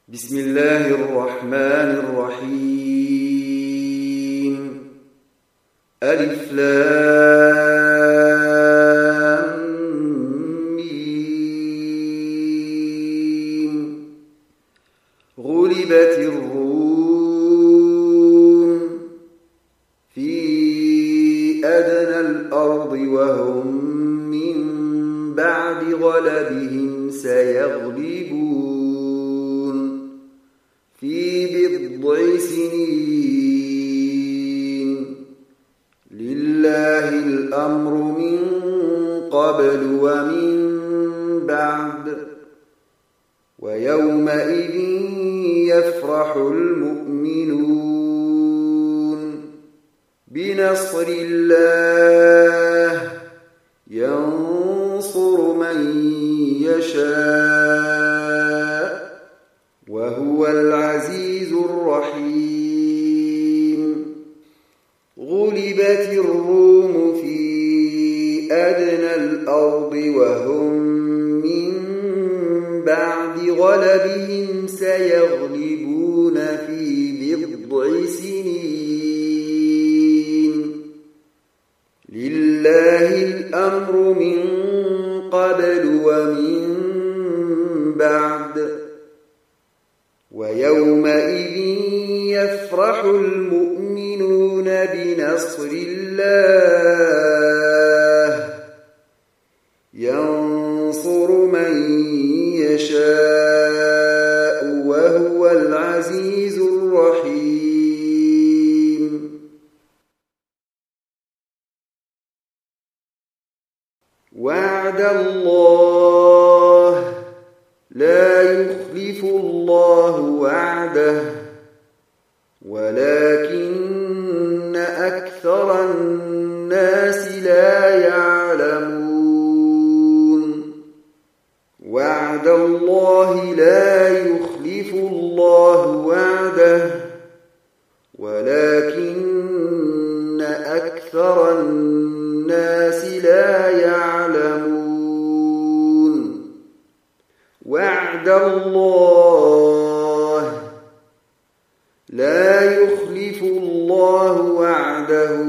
بسم الله الرحمن الرحيم. ألف لام ميم. غلبت الروم في أدنى الأرض وهم من بعد غلبهم سيغلبون في بضع سنين. لله الأمر من قبل ومن بعد ويومئذ يفرح المؤمنون بنصر الله ينصر من يشاء وهو العزيز الرحيم. غلبت الروم في أدنى الأرض وهم من بعد غلبهم سيغلبون في بضع سنين. لله الأمر من قبل ومن بعد ويومئذ يفرح المؤمنون بنصر الله ينصر من يشاء وهو العزيز الرحيم. وعد الله لا يخلف الله وعده ولكن أكثر الناس لا يعلمون. وعد الله لا يخلف الله وعده ولكن أكثر الناس لا يعلمون. وعد الله لا يخلف الله وعده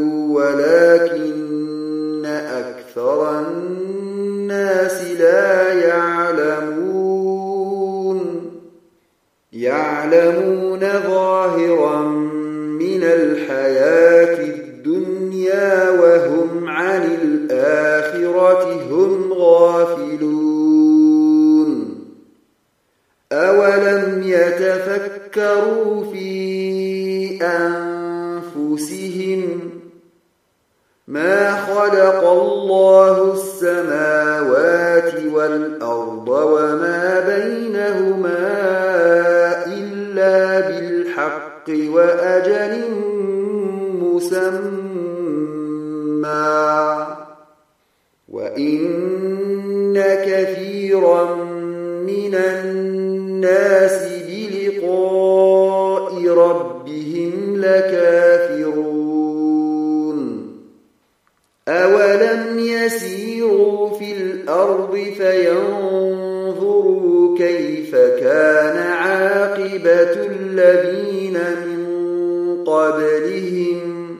ولكن أكثر الناس لا يعلمون. يعلمون ظاهرا من الحياة الدنيا وهم عن الآخرة هم غافلون. أولم يتفكروا في أنفسهم ما خلق الله السماوات والأرض وما بينهما إلا بالحق وأجل مسمى وإن كثيرا من الناس بلقاء ربهم لكافرون. أولم يسيروا في الأرض فينظروا كيف كان عاقبة الذين من قبلهم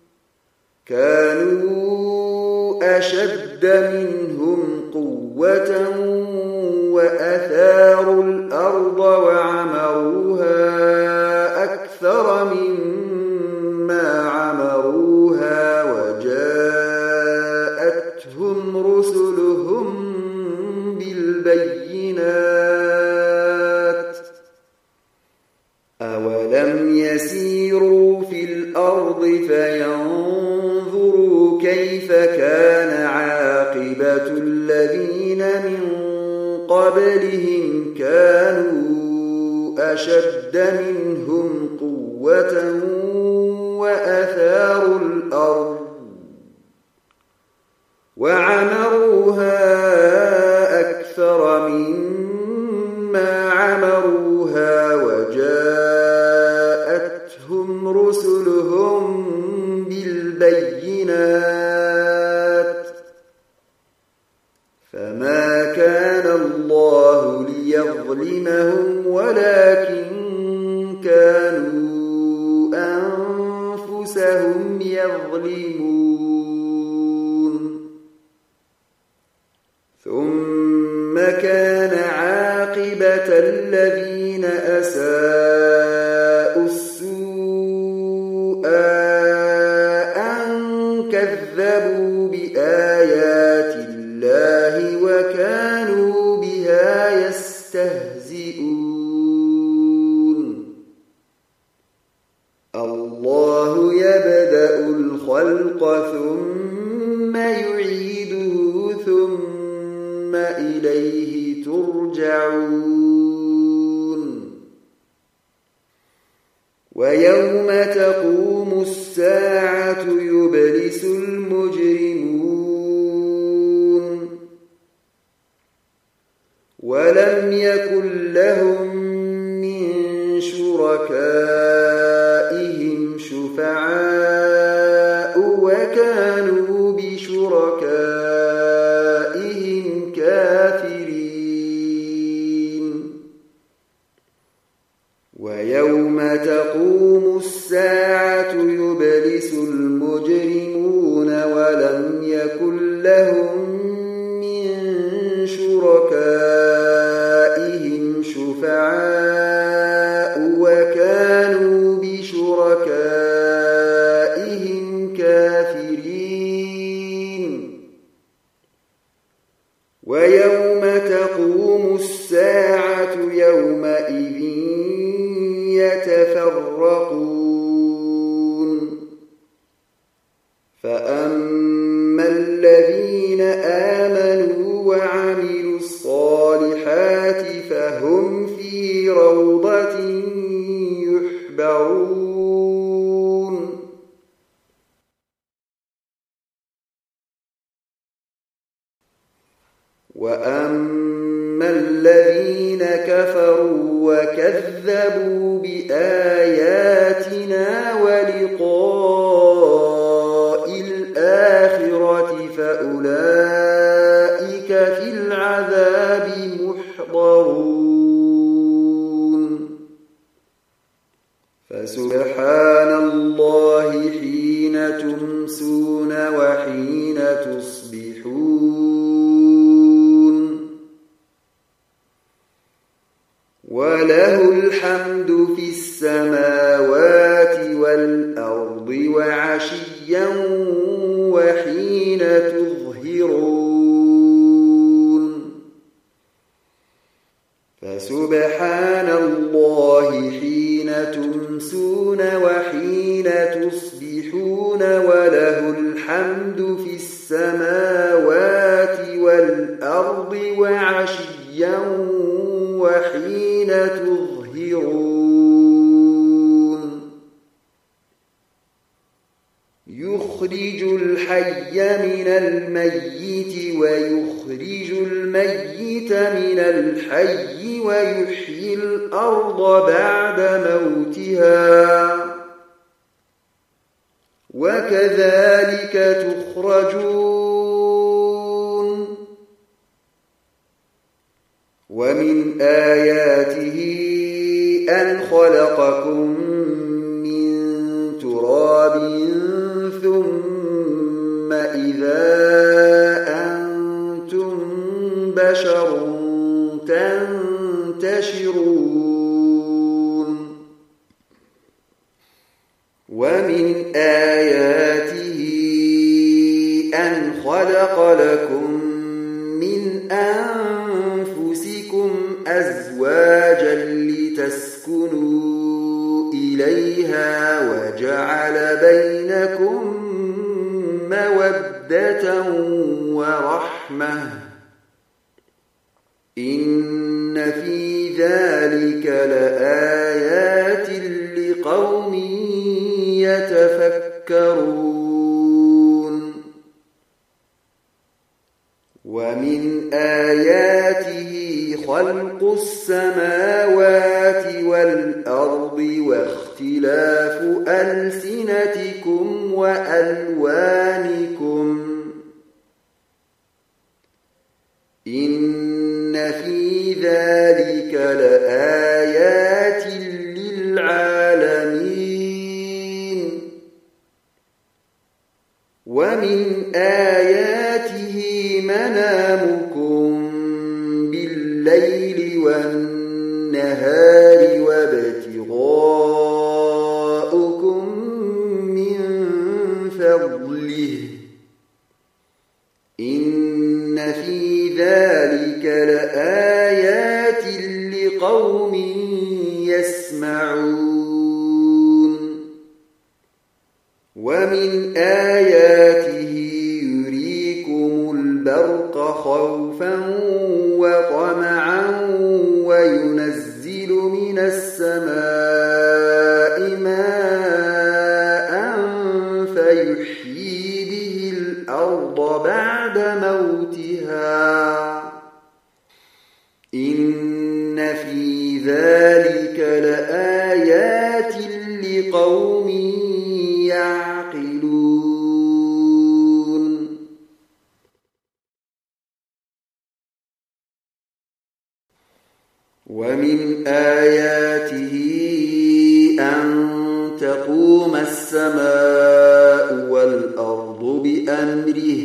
كانوا أشد منهم قوة وأثاروا الأرض وعمروها أكثر مما عمروها وجاءتهم رسلهم بالبينات. أولم يسيروا في الأرض فينظروا كيف كان عاقبة الذين من قبلهم كانوا أشد منهم قوة وأثاروا الأرض وعمروها أكثر مما عمروها وجاءتهم رسلهم بالبينات. فما كان الله ليظلمهم ولكن كانوا أنفسهم يظلمون ثم كان عاقبة الذين أساءوا السوء أن كذبوا بآيات الله وكانوا بها يستهزئون الله يبدأ الخلق ثم يعيده ثم إليه ترجعون ويوم تقوم الساعة يبلس المجرمون ولم يكن لهم من شركائهم شفعاء وكانوا بشركائهم كافرين ويوم تقوم الساعة يبلس المجرمون ولم يكن لهم من شركائهم شفعاء وكانوا بشركائهم كافرين ويوم تقوم الساعة يومئذ يتفرقون فأما الذين آمنوا وعملوا الصالحات فهم في روضة يحبرون وأما الذين كفروا وكذبوا بآياتنا ولقاء الآخرة فأولئك في العذاب محضرون فسبحان الله حين تمسون وحين تصبحون وله الحمد في السماوات والأرض وعشيا وحين تظهرون فسبحان الله حين تمسون وحين تصبحون وله الحمد في السماوات والأرض وعشيا وحين تظهرون يخرج الحي من الميت ويخرج الميت من الحي ويحيي الأرض بعد موتها وكذلك تخرجون ومن آياته أن خلقكم من تراب ثم إذا أنتم بشر تنتشرون ومن آياته أن خلق لكم من أنفسكم أزواجا لتسكنوا إليها وجعل بينكم مودة ورحمة إن في ذلك لآيات لقوم يتفكرون ومن آياته خلق السماوات والأرض واختلاف ألسنتكم وألوانكم إن في ذلك لآيات النهار وابتغاؤكم من فضله إن في ذلك لآيات لقوم يسمعون ومن آياته يريكم البرق خوفا وطمعا وينزل من السماء ماء فيحيي به الأرض بعد موتها إن في ذلك لآيات لقوم يعقلون ومن آياته أن تقوم السماء والأرض بأمره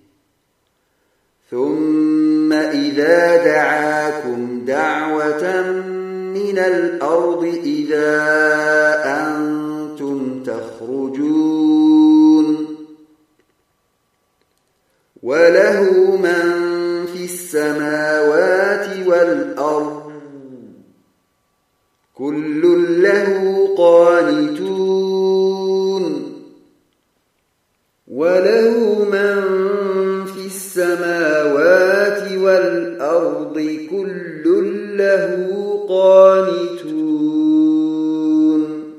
ثم إذا دعاكم دعوة من الأرض إذا أنتم تخرجون وله من في السماوات والأرض كل له قانتون وله من في السماوات والأرض كل له قانتون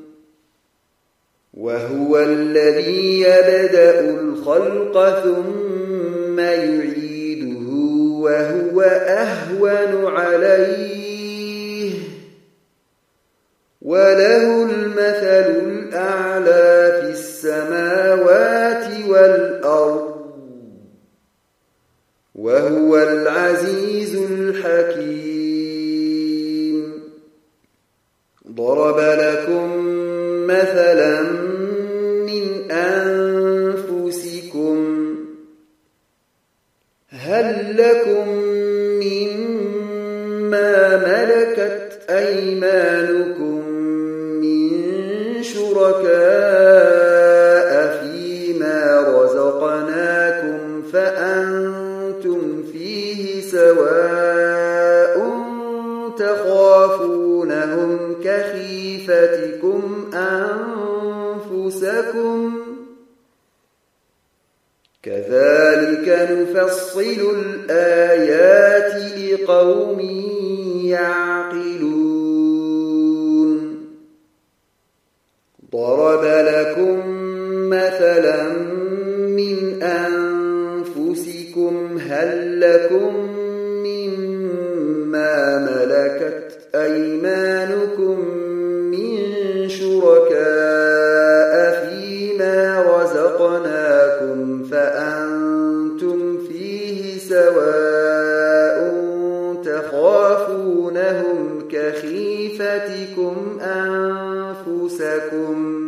وهو الذي يبدأ الخلق ثم يعيده وهو أهون عليه وله المثل الأعلى في السماوات والأرض وهو العزيز الحكيم ضرب لكم مثلا من أنفسكم هل لكم مما ملكت أيمانكم شركاء فيما رزقناكم فأنتم فيه سواء تخافونهم كخيفتكم أنفسكم كذلك نفصل الآيات لقوم يعقلون ضرب لكم مثلا من أنفسكم هل لكم مما ملكت أيمانكم من شركاء فيما رزقناكم فأنتم فيه سواء تخافونهم كخيفتكم أنفسكم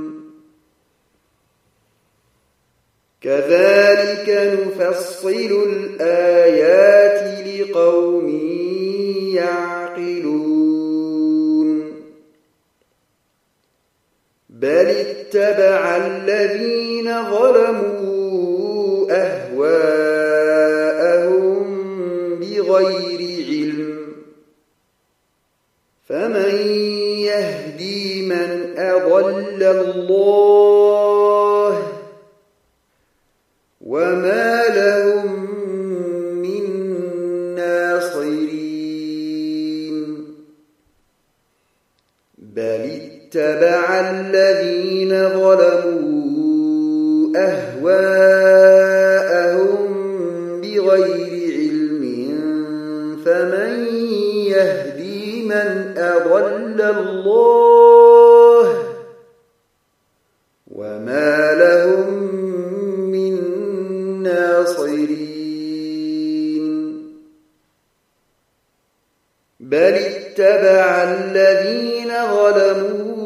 كذلك نفصل الآيات لقوم يعقلون بل اتبع الذين ظلموا أهواءهم بغير علم فمن يهدي من أضل الله وما لهم من ناصرين بل اتبع الذين ظلموا أهواءهم بغير علم فمن يهدي من أضل الله وما لهم من ناصرين بل اتبع الذين ظلموا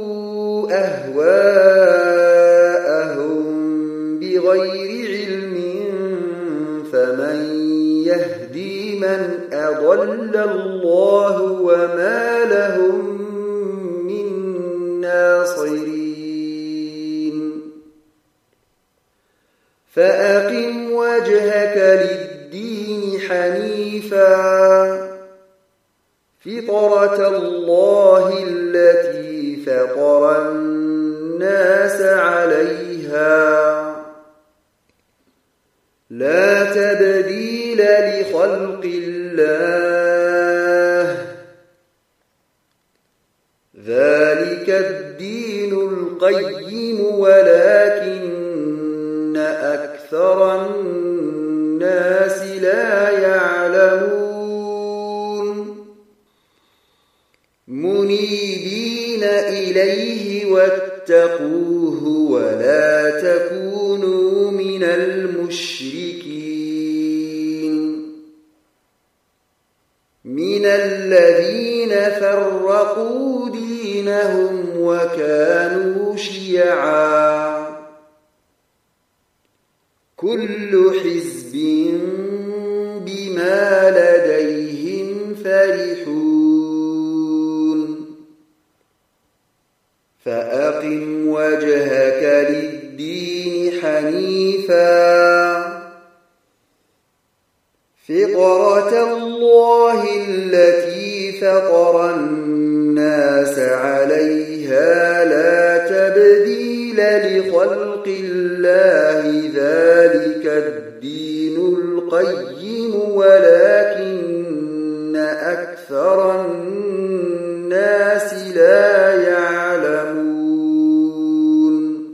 أهواءهم بغير علم فمن يهدي من أضل الله وما له فأقم وجهك للدين حنيفا فطرة الله التي فطر الناس عليها لا تبديل لخلق الله ذلك الدين القيم ولكن أكثر الناس لا يعلمون منيبين إليه واتقوه ولا تكونوا من المشركين من الذين فرقوا دينهم وكانوا شيعا كل حزب بما لديهم فرحون فأقم وجهك للدين حنيفا فطرة الله التي فطر الناس عليها لا تبديل لخلق الله ذلك الدين القيم ولكن أكثر الناس لا يعلمون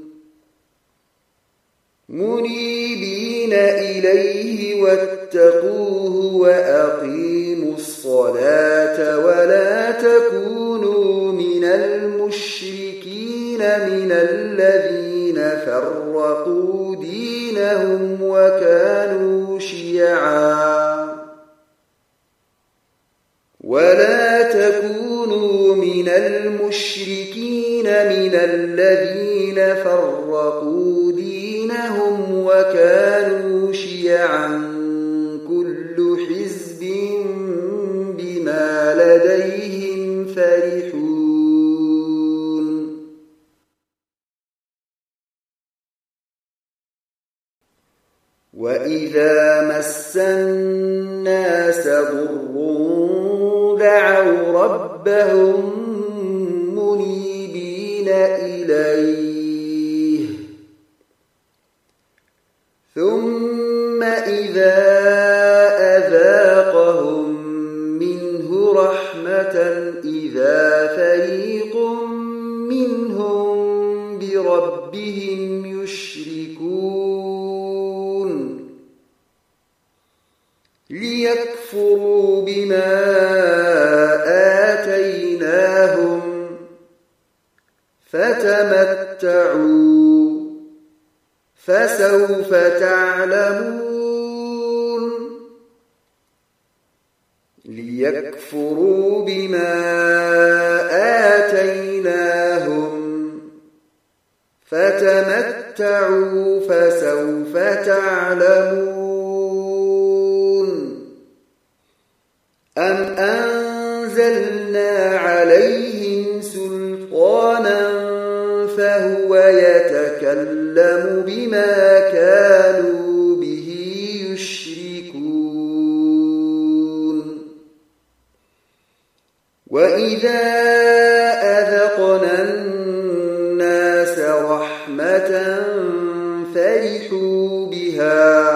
منيبين إليه واتقوه وأقيموا الصلاة ولا تكونوا من المشركين من الذين فرقوا دينهم وكانوا شيعا ولا تكونوا من المشركين من الذين فرقوا دينهم وكانوا شيعا كل حزب بما لديهم فرحون وإذا مس الناس ضر دعوا ربهم منيبين إليه ثم إذا أذاقهم منه رحمة إذا فريق منهم بربهم يشركون ليكفروا بما آتيناهم فتمتعوا فسوف تعلمون ليكفروا بما آتيناهم فتمتعوا فسوف تعلمون أم أنزلنا عليهم سلطانا فهو يتكلم بما كانوا به يشركون وإذا أذقنا الناس رحمة فرحوا بها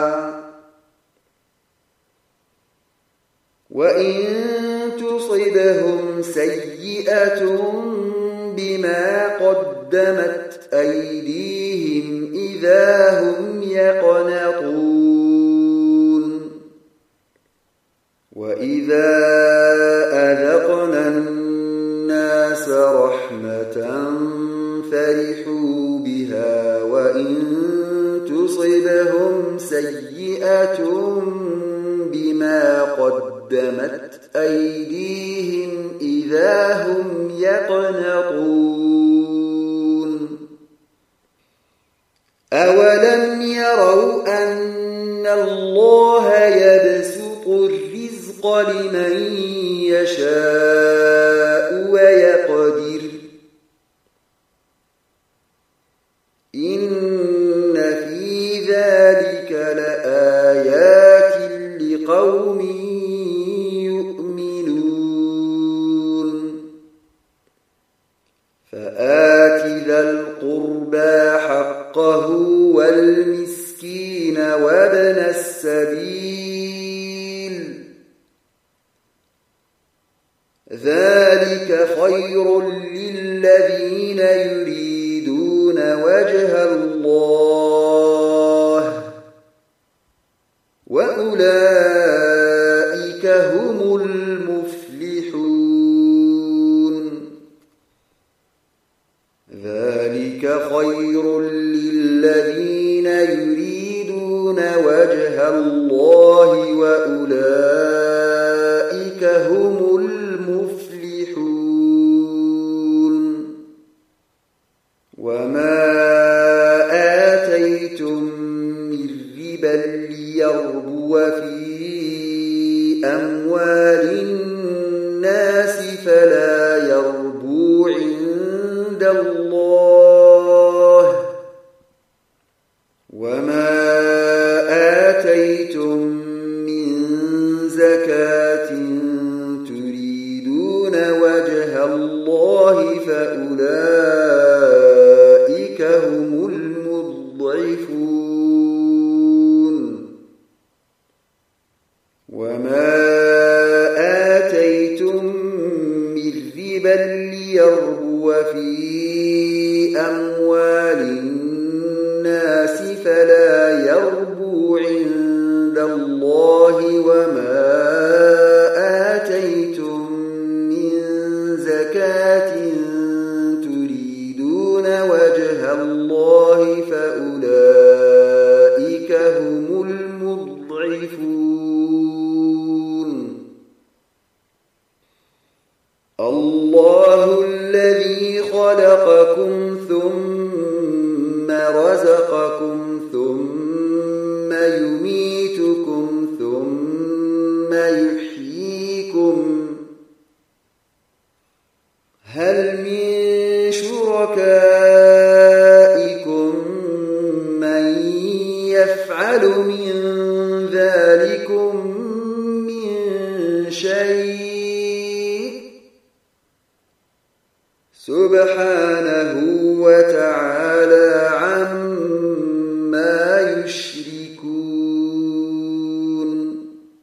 وإن تصبهم سيئة بما قدمت أيديهم إذا هم يقنطون وإذا أذقنا الناس رحمة فرحوا بها وإن تصبهم سيئة بما قدمت أيديهم إذا هم يقنطون أولم يروا أن الله يبسط الرزق لمن يشاء ويقدر إن في ذلك حقه والمسكين وابن السبيل ذلك خير للذين يريدون وجه الله وأولئك هم المفلحون ذلك خير للذين يريدون وجه الله وأولئك هم المفلحون وما آتيتم من ربا ليربو في أموال الناس فلا يربو عند الله وما آتيتم من زكاة تريدون وجه الله فأولئك هم المضعفون وما آتيتم من ربا ليربو في أموال الناس فلا يربو عند الله وما آتيتم من زكاة تريدون وجه الله فأولئك هم المضعفون الله الذي خلقكم ثم رزقكم ثم يميتكم ثم يحييكم هل من شركائكم من يفعل من ذلكم من شيء سبحانه وتعالى عما يشركون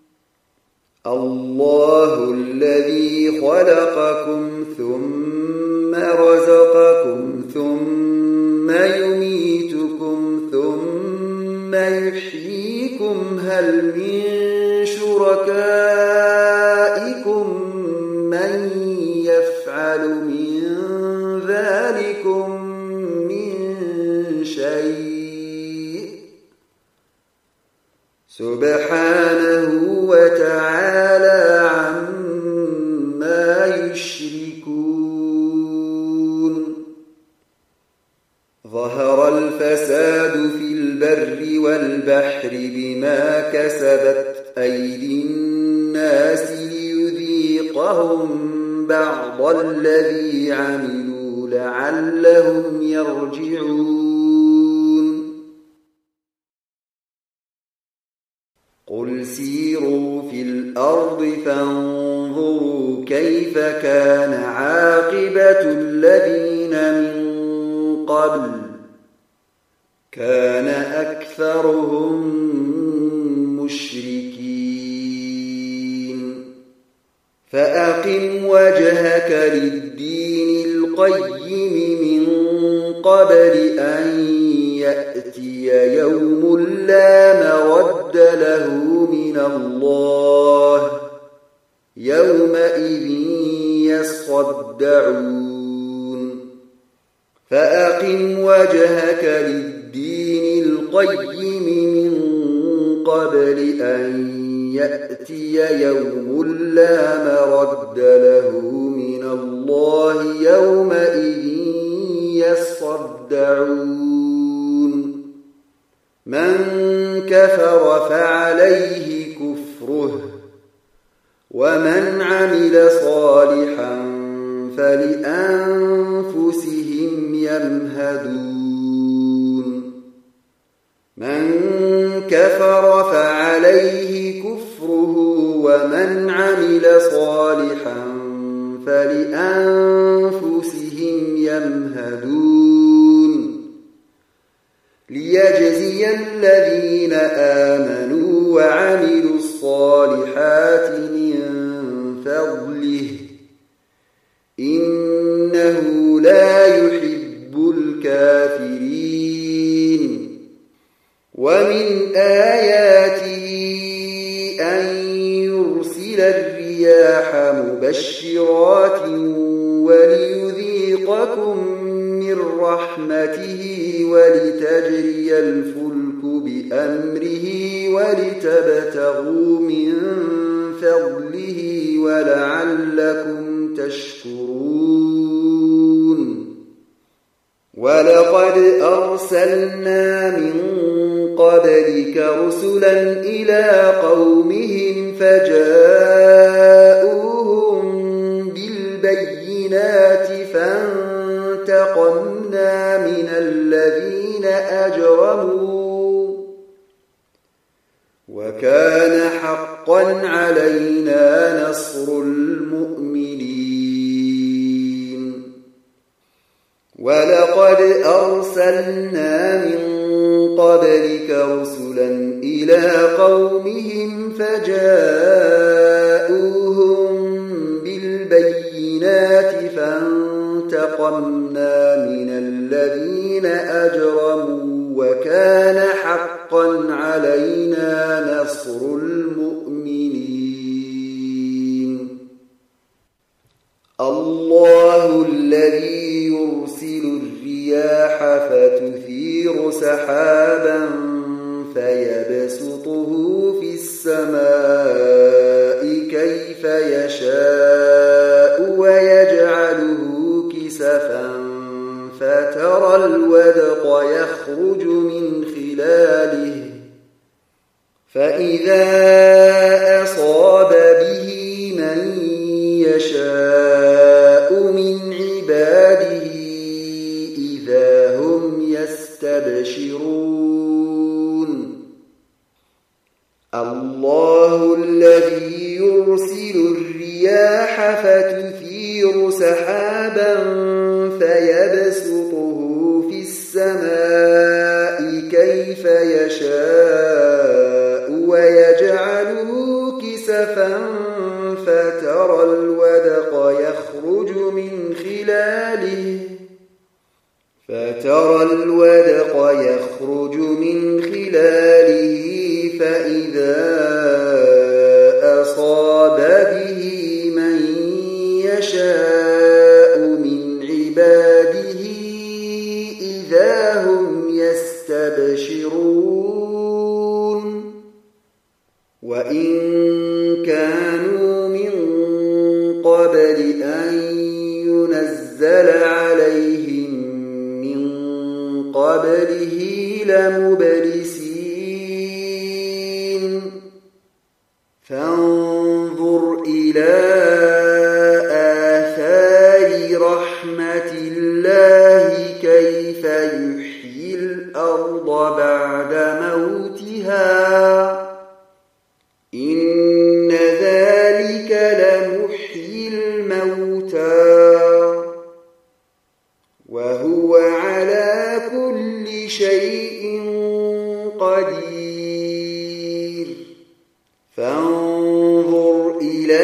الله الذي خلقكم ثم رزقكم ثم يميتكم ثم يحييكم هل من شركائكم من يفعل من ذلكم من شيء سبحانه وتعالى عما يشركون ظهر الفساد في البر والبحر بما كسبت أيدي الناس ليذيقهم بعض الذي عملوا لعلهم يرجعون قل سيروا في الأرض فانظروا كيف كان عاقبة الذين من قبل كان أكثرهم مشركين فأقم وجهك للدين القيم من قبل أن يأتي يوم لا مرد له من الله يومئذ يصدعون فأقم وجهك للدين القيم من قبل أن يأتي يوم لا مرد له من الله يومئذ يصدعون من كفر فعليه كفره ومن عمل صالحا فلأنفسهم يمهدون من كفر فعليه كفره ومن عمل صالحا فلأنفسهم يمهدون ليجزي الذين آمنوا وعملوا الصالحات من فضله إنه لا يحب الكافرين ومن آياته أن يرسل الرياح مبشرات وليذيقكم من رحمته ولتجري الفلك بأمره ولتبتغوا من فضله ولعلكم تشكرون ولقد أرسلنا من قبلك رسلا إلى قومهم فجاءوهم بالبينات فانتقمنا من الذين أجرموا وكان حقا علينا نصر المؤمنين ولقد أرسلنا من قبلك رسلا إلى قومهم فجاءوهم بالبينات فانتقمنا من الذين أجرموا وكان حقا علينا نصر المؤمنين الله الذي يرسل الرياح فتثير سحابا فيبسطه في السماء كيف يشاء ويجعله كسفا فترى الودق يخرج من خلاله فإذا أصاب به من يشاء من عباده إذا هم يستبشرون الله الذي يرسل الرياح فتثير سحابا فيبسطه في السماء كيف يشاء ويجعله كسفا فترى الودق يخرج من خلاله فإذا أصاب به من يشاء من عباده إذا هم يستبشرون وإن كانوا من قبل أن ينزل عليهم من قبله لمبلسين فانظر إلى آثار رحمة الله كيف يحيي الأرض بعد موتها إن ذلك لمحيي الموتى وهو على كل شيء قدير فانظر إلى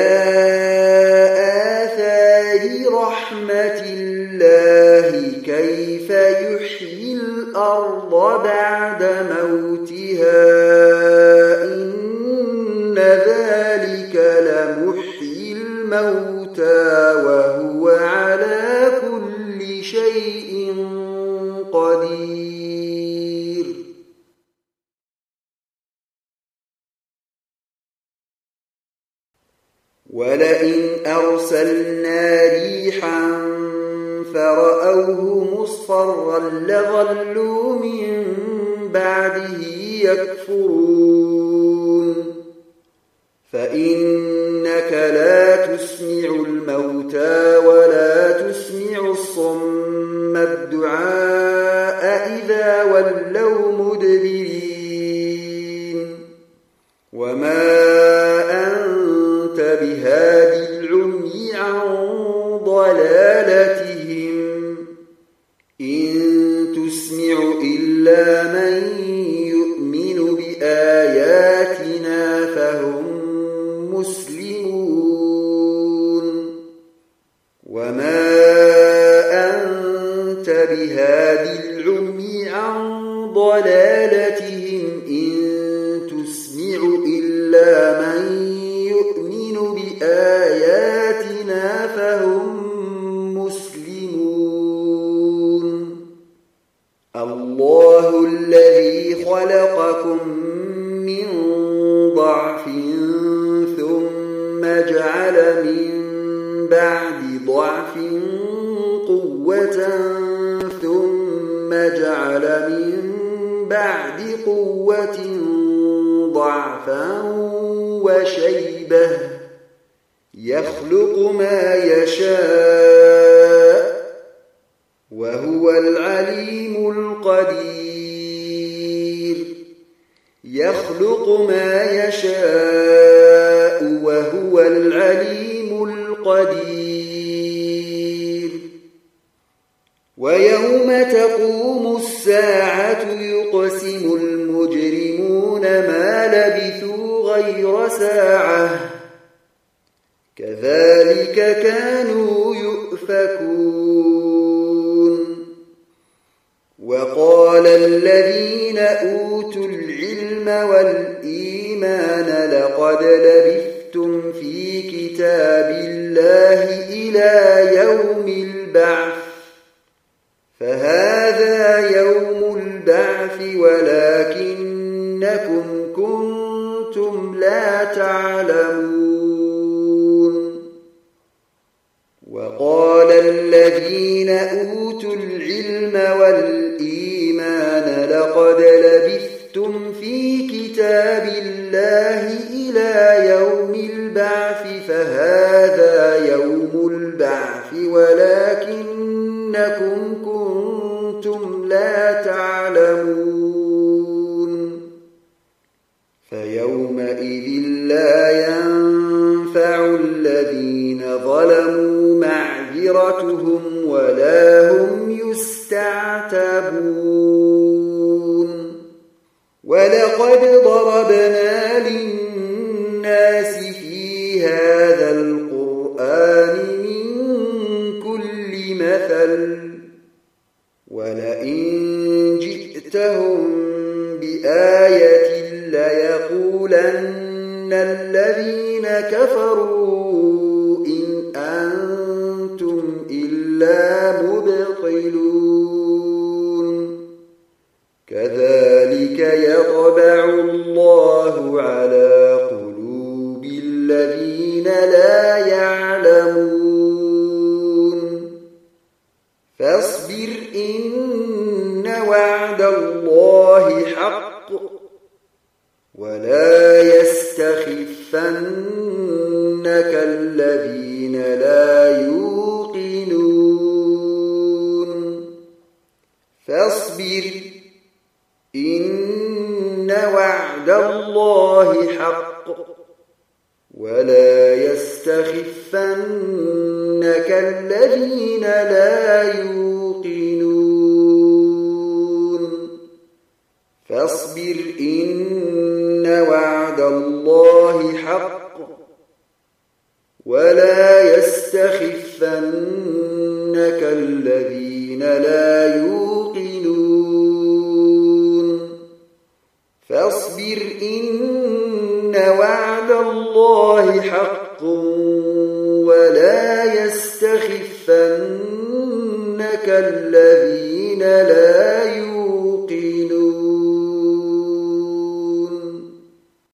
آثار رحمة الله كيف يحيي الأرض بعد موتها إن ذلك لمحيي الموتى وهو على كل شيء قدير ولئن أرسلنا ريحا فرأوه مصفرا لظلوا من بعده يكفرون فإنك لا تسمع الموتى ولا تسمع الصم الدعاء إذا ولوا مدبرين وما أنت بهادي العمي عن ضلالتهم إن تسمع إلا من بهادي العمي عن ضلالتهم إن تسمع إلا من يؤمن بآياتنا فهم مسلمون الله الذي خلقكم من ضعف ثم جعل من بعد ضعف قوة ثم جعل من بعد قوة ضعفا وشيبة يخلق ما يشاء وهو العليم القدير يخلق ما يشاء وهو العليم القدير ويوم تقوم الساعة يقسم المجرمون ما لبثوا غير ساعة كذلك كانوا يؤفكون وقال الذين أوتوا العلم والإيمان لقد لبثتم في كتاب الله إلى يوم البعث فهذا يوم البعث ولكنكم كنتم لا تعلمون وقال الذين أوتوا العلم والإيمان لقد لبثتم في كتاب الله إلى يوم البعث فهذا يوم البعث ولكنكم كنتم لا تعلمون فيومئذ لا ينفع الذين ظلموا معذرتهم ولا هم يستعتبون ولقد ضربنا للناس في هذا القرآن من كل مثل ولئن جئتهم بآية ليقولن الذين كفروا إن أنتم إلا مبطلون كذلك يطبع الله على قلوب الذين لا يعلمون فاصبر إن وعد الله حق ولا يستخفنك الذين لا يوقنون فاصبر إن وعد الله حق ولا يستخفنك الذين لا يوقنون فاصبر إن وعد الله حق ولا يستخفنك الذين لا يوقنون فاصبر إن وعد الله حق ولا يستخفنك الذين لا يوقنون